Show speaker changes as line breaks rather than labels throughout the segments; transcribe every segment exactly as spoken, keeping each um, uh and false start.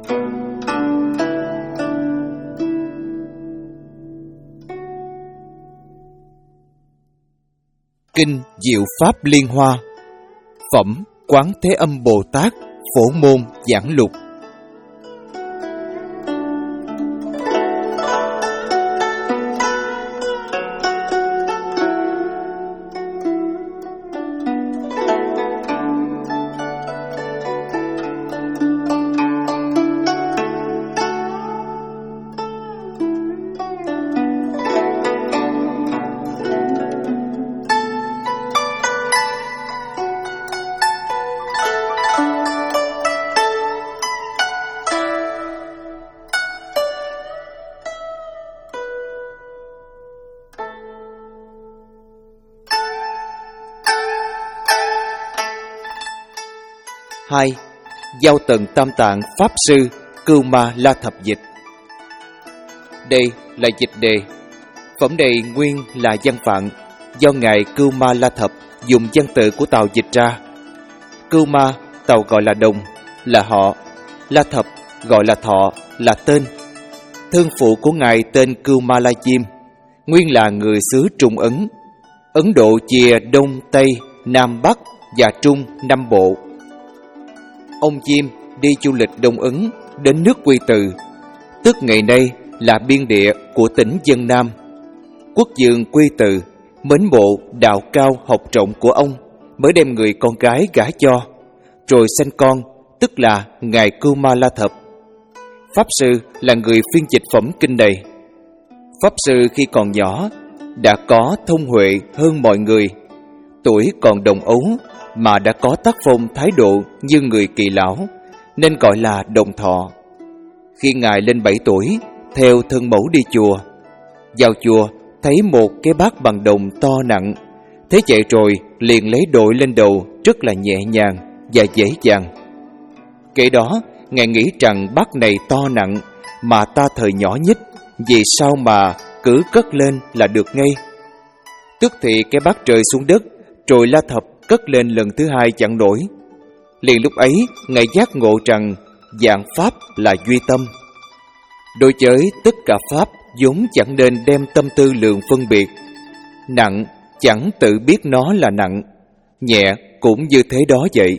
Kinh Diệu Pháp Liên Hoa. Phẩm Quán Thế Âm Bồ Tát Phổ Môn Giảng Lục. Hai. Giao Tận Tam Tạng Pháp Sư Cưu Ma La Thập dịch. Đây là dịch đề. Phẩm này nguyên là văn phạn do ngài Cưu Ma La Thập dùng văn tự của Tàu dịch ra. Cưu Ma Tàu gọi là đồng, là họ; La Thập gọi là thọ, là tên. Thân phụ của ngài tên Cưu Ma La Diêm, nguyên là người xứ Trung Ấn. Ấn Độ chia Đông, Tây, Nam, Bắc và Trung năm bộ. Ông Diêm đi du lịch Đông Ấn đến nước Quy Từ, tức ngày nay là biên địa của tỉnh Vân Nam. Quốc vương Quy Từ mến mộ đạo cao học rộng của ông, mới đem người con gái gả cho, rồi sanh con, tức là ngài Cưu Ma La Thập. Pháp Sư là người phiên dịch phẩm kinh này. Pháp Sư khi còn nhỏ đã có thông huệ hơn mọi người, tuổi còn đồng ấu mà đã có tác phong thái độ như người kỳ lão, nên gọi là đồng thọ. Khi ngài lên bảy tuổi, theo thân mẫu đi chùa. Vào chùa thấy một cái bát bằng đồng to nặng, thế vậy rồi liền lấy đội lên đầu rất là nhẹ nhàng và dễ dàng. Kể đó ngài nghĩ rằng bát này to nặng mà ta thời nhỏ nhít, vì sao mà cứ cất lên là được ngay. Tức thì cái bát rơi xuống đất, rồi La Thập cất lên lần thứ hai chẳng nổi. Liền lúc ấy ngài giác ngộ rằng dạng pháp là duy tâm. Đối với tất cả pháp vốn chẳng nên đem tâm tư lượng phân biệt. Nặng chẳng tự biết nó là nặng, nhẹ cũng như thế đó vậy.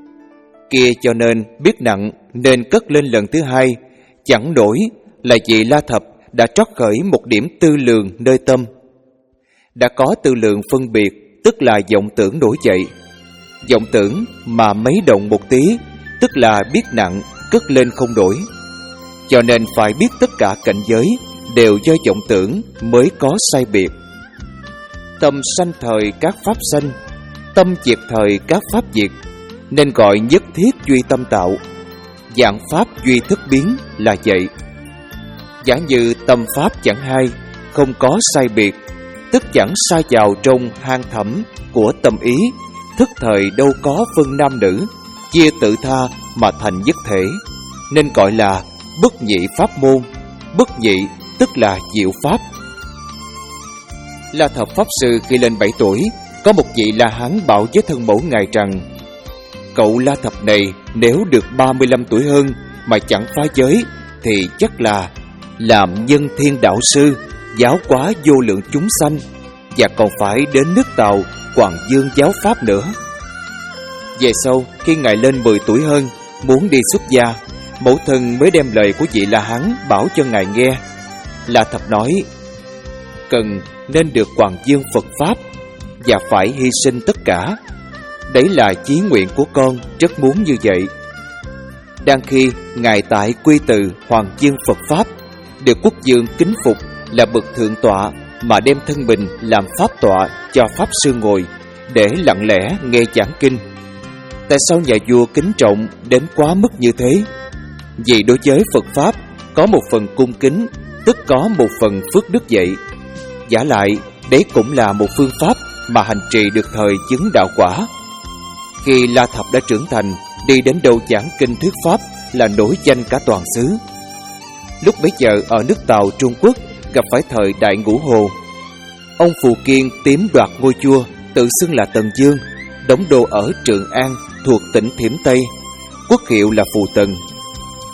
Kia cho nên biết nặng nên cất lên lần thứ hai chẳng nổi, là vì La Thập đã trót khởi một điểm tư lượng nơi tâm. Đã có tư lượng phân biệt, tức là vọng tưởng nổi dậy. Vọng tưởng mà mấy động một tí, tức là biết nặng, cất lên không đổi. Cho nên phải biết tất cả cảnh giới đều do vọng tưởng mới có sai biệt. Tâm sanh thời các pháp sanh, tâm diệt thời các pháp diệt, nên gọi nhất thiết duy tâm tạo. Dạng pháp duy thức biến là vậy. Giả như tâm pháp chẳng hai, không có sai biệt, tức chẳng sai vào trong hang thẳm của tâm ý, thức thời đâu có phân nam nữ, chia tự tha mà thành nhất thể, nên gọi là bất nhị pháp môn. Bất nhị tức là diệu pháp. La Thập Pháp Sư khi lên bảy tuổi, có một vị La Hán bảo với thân mẫu ngài rằng: cậu La Thập này nếu được ba mươi lăm tuổi hơn mà chẳng phá giới, thì chắc là làm nhân thiên đạo sư, giáo hóa vô lượng chúng sanh, và còn phải đến nước Tàu Hoàng Dương giáo pháp nữa. Về sau khi ngài lên mười tuổi hơn, muốn đi xuất gia, mẫu thân mới đem lời của vị La Hán bảo cho ngài nghe. La Thập nói: cần nên được Hoàng Dương Phật pháp, và phải hy sinh tất cả. Đấy là chí nguyện của con, rất muốn như vậy. Đang khi ngài tại Quy Từ Hoàng Dương Phật pháp, được quốc vương kính phục là bậc thượng tọa, mà đem thân mình làm pháp tọa cho Pháp Sư ngồi, để lặng lẽ nghe giảng kinh. Tại sao nhà vua kính trọng đến quá mức như thế? Vì đối với Phật pháp có một phần cung kính, tức có một phần phước đức vậy. Giả lại đấy cũng là một phương pháp mà hành trì được thời chứng đạo quả. Khi La Thập đã trưởng thành, đi đến đâu giảng kinh thuyết pháp là nổi danh cả toàn xứ. Lúc bấy giờ ở nước Tàu Trung Quốc gặp phải thời Đại Ngũ Hồ. Ông Phù Kiên tiếm đoạt ngôi vua, tự xưng là Tần Dương, đóng đô ở Trường An thuộc tỉnh Thiểm Tây, quốc hiệu là Phù Tần.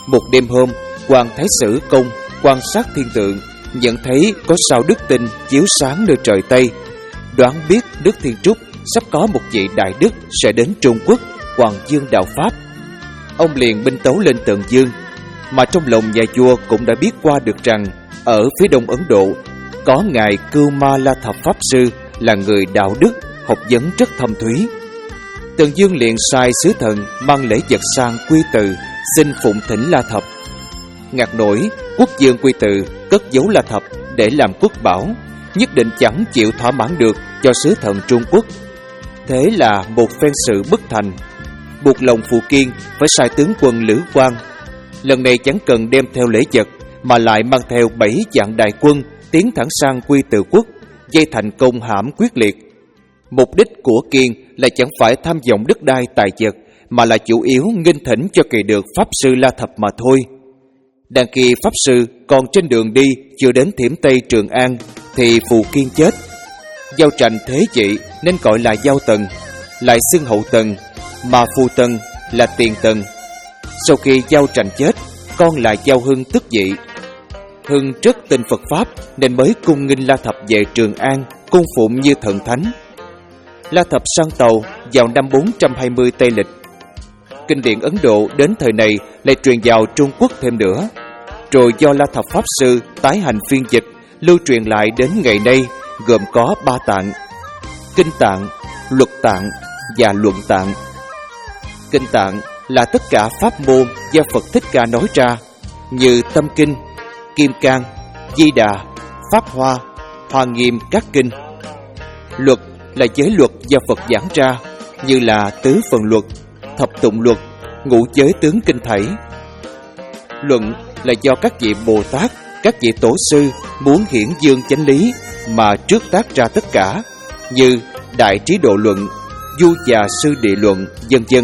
Một đêm hôm, quan thái sử Công quan sát thiên tượng, nhận thấy có sao đức tinh chiếu sáng nơi trời Tây, đoán biết nước Thiên Trúc sắp có một vị đại đức sẽ đến Trung Quốc Hoàng Dương đạo Pháp. Ông liền binh tấu lên Tần Dương, mà trong lòng nhà vua cũng đã biết qua được rằng ở phía đông Ấn Độ có ngài Cưu Ma La Thập Pháp Sư là người đạo đức, học vấn rất thâm thúy. Tần Dương liền sai sứ thần mang lễ vật sang Quy Từ xin phụng thỉnh La Thập. Ngạc nổi, quốc vương Quy Từ cất giấu La Thập để làm quốc bảo, nhất định chẳng chịu thỏa mãn được cho sứ thần Trung Quốc. Thế là một phen sự bất thành, buộc lòng Phù Kiên phải sai tướng quân Lữ Quang. Lần này chẳng cần đem theo lễ vật, mà lại mang theo bảy vạn đại quân tiến thẳng sang Quy Từ quốc, dây thành công hãm quyết liệt. Mục đích của Kiên là chẳng phải tham vọng đất đai tài vật, mà là chủ yếu nghênh thỉnh cho kỳ được Pháp Sư La Thập mà thôi. Đằng kia Pháp Sư còn trên đường đi chưa đến Thiểm Tây Trường An thì Phù Kiên chết. Giao Tranh thế trị nên gọi là Giao Tần, lại xưng Hậu Tần, mà Phù Tần là Tiền Tần. Sau khi Giao Tranh chết, con là Giao Hưng tức vị. Hưng rất tin Phật Pháp nên mới cung nghinh La Thập về Trường An, cung phụng như thần thánh. La Thập sang tàu vào năm bốn trăm hai mươi Tây Lịch. Kinh điển Ấn Độ đến thời này lại truyền vào Trung Quốc thêm nữa, rồi do La Thập Pháp Sư tái hành phiên dịch lưu truyền lại đến ngày nay, gồm có ba tạng: Kinh Tạng, Luật Tạng và Luận Tạng. Kinh Tạng là tất cả pháp môn do Phật Thích Ca nói ra, như Tâm Kinh, Kim Cang, Di Đà, Pháp Hoa, Hoa Nghiêm các kinh. Luật là giới luật do Phật giảng ra, như là Tứ Phần Luật, Thập Tụng Luật, Ngũ Giới Tướng Kinh Thảy. Luận là do các vị Bồ Tát, các vị Tổ sư muốn hiển dương chánh lý mà trước tác ra tất cả, như Đại Trí Độ Luận, Du Già Sư Địa Luận, vân vân.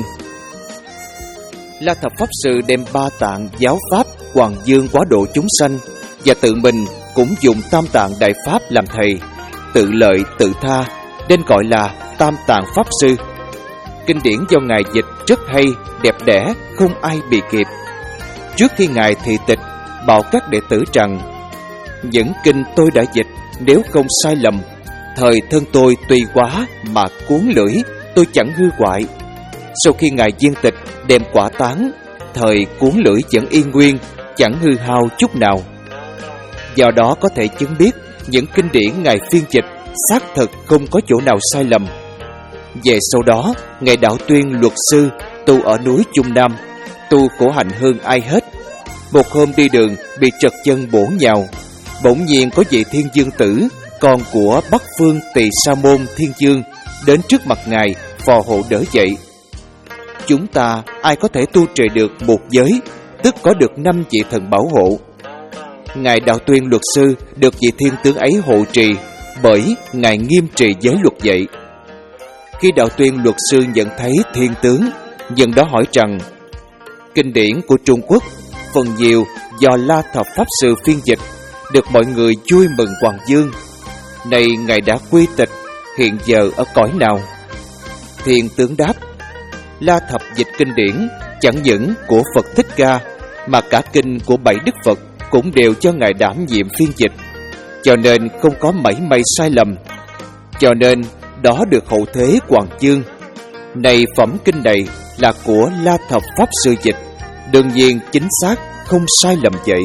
La Thập Pháp Sư đem ba tạng giáo pháp Hoàng Dương quá độ chúng sanh, và tự mình cũng dùng Tam Tạng Đại Pháp làm thầy, tự lợi tự tha, nên gọi là Tam Tạng Pháp Sư. Kinh điển do Ngài dịch rất hay, đẹp đẽ, không ai bì kịp. Trước khi Ngài thị tịch, bảo các đệ tử rằng: những kinh tôi đã dịch, nếu không sai lầm, thời thân tôi tùy quá mà cuốn lưỡi, tôi chẳng hư hoại. Sau khi Ngài viên tịch đem quả tán, thời cuốn lưỡi vẫn y nguyên, chẳng hư hao chút nào. Do đó có thể chứng biết những kinh điển Ngài phiên dịch xác thực không có chỗ nào sai lầm. Về sau đó, Ngài Đạo Tuyên luật sư tu ở núi Trung Nam, tu khổ hạnh hơn ai hết. Một hôm đi đường bị trật chân bổ nhào, bỗng nhiên có vị Thiên Dương Tử, con của Bắc Phương Tỳ Sa Môn Thiên Dương, đến trước mặt Ngài phò hộ đỡ dậy. Chúng ta ai có thể tu trì được một giới, tức có được năm vị thần bảo hộ. Ngài Đạo Tuyên luật sư được vị thiên tướng ấy hộ trì, bởi Ngài nghiêm trì giới luật vậy. Khi Đạo Tuyên luật sư nhận thấy thiên tướng, nhân đó hỏi rằng: kinh điển của Trung Quốc phần nhiều do La Thập Pháp Sư phiên dịch, được mọi người vui mừng hoàng dương. Này Ngài đã quy tịch, hiện giờ ở cõi nào? Thiên tướng đáp: La Thập dịch kinh điển chẳng những của Phật Thích Ca, mà cả kinh của bảy Đức Phật cũng đều cho Ngài đảm nhiệm phiên dịch, cho nên không có mảy may sai lầm. Cho nên đó được hậu thế hoàng dương. Này phẩm kinh này là của La Thập Pháp Sư dịch, đương nhiên chính xác, không sai lầm vậy.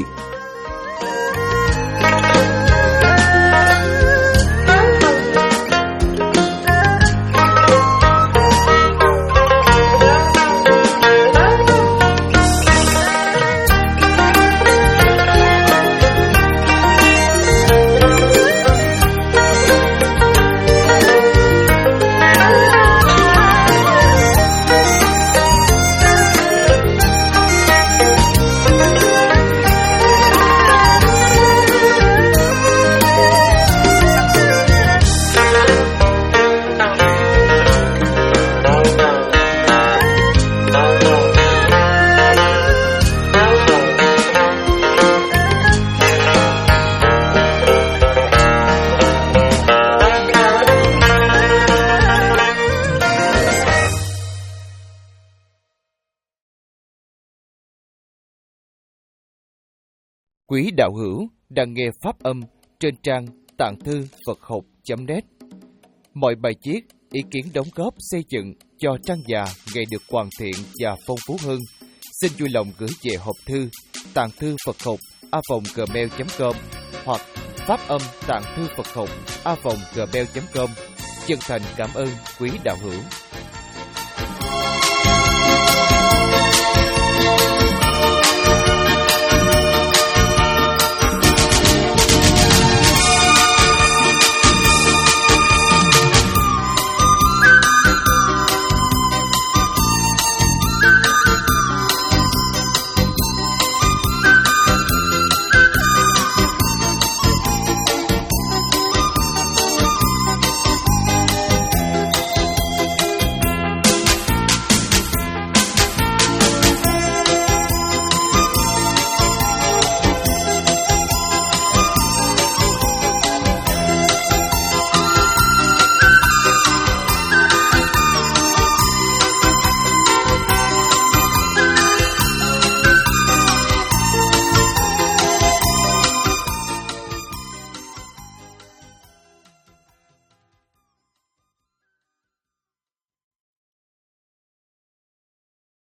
Quý đạo hữu đang nghe pháp âm trên trang tạng thư Phật học chấm net. Mọi bài viết, ý kiến đóng góp xây dựng cho trang già ngày được hoàn thiện và phong phú hơn, xin vui lòng gửi về hộp thư tạng thư Phật học a còng gmail chấm com hoặc pháp âm tạng thư Phật học a còng gmail chấm com. Chân thành cảm ơn quý đạo hữu.